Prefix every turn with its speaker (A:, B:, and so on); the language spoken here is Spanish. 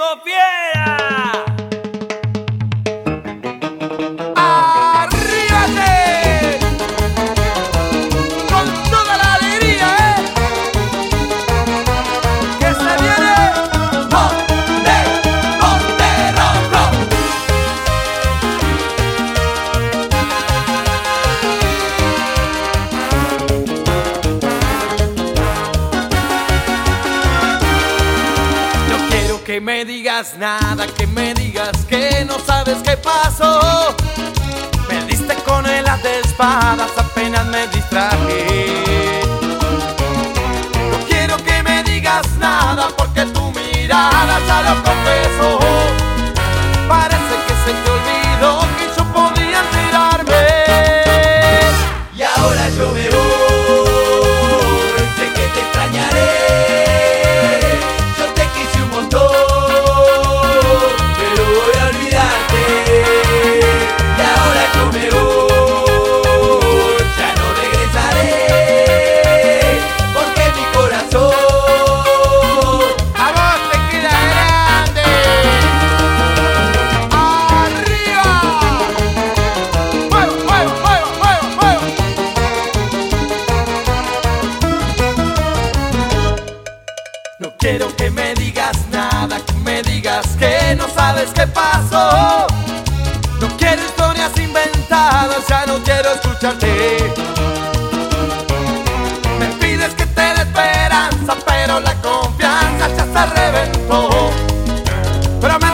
A: Disco Fiera.
B: ¡Arríbate! Con toda la alegría, que se viene Ponte Rojo.
A: No quiero que me digas nada, que me digas que no sabes qué pasó. Me diste con el as de espadas, apenas me distraje. No quiero que me digas nada porque tu mirada ya lo confesó. Parece que se te olvidó que yo podía enterarme.
C: Y ahora yo me voy, sé que te extrañaré. Yo te quise un montón, pero voy a olvidarte. Y ahora yo me voy, ya no regresaré, porque mi corazón
B: A vos te queda grande. ¡Arriba! ¡Fuego, fuego, fuego, fuego, fuego!
A: No quiero que me digas nada, que me digas que no sabes qué pasó. No quiero historias inventadas, ya no quiero escucharte. Me pides que te dé esperanza, pero la confianza ya se reventó. Pero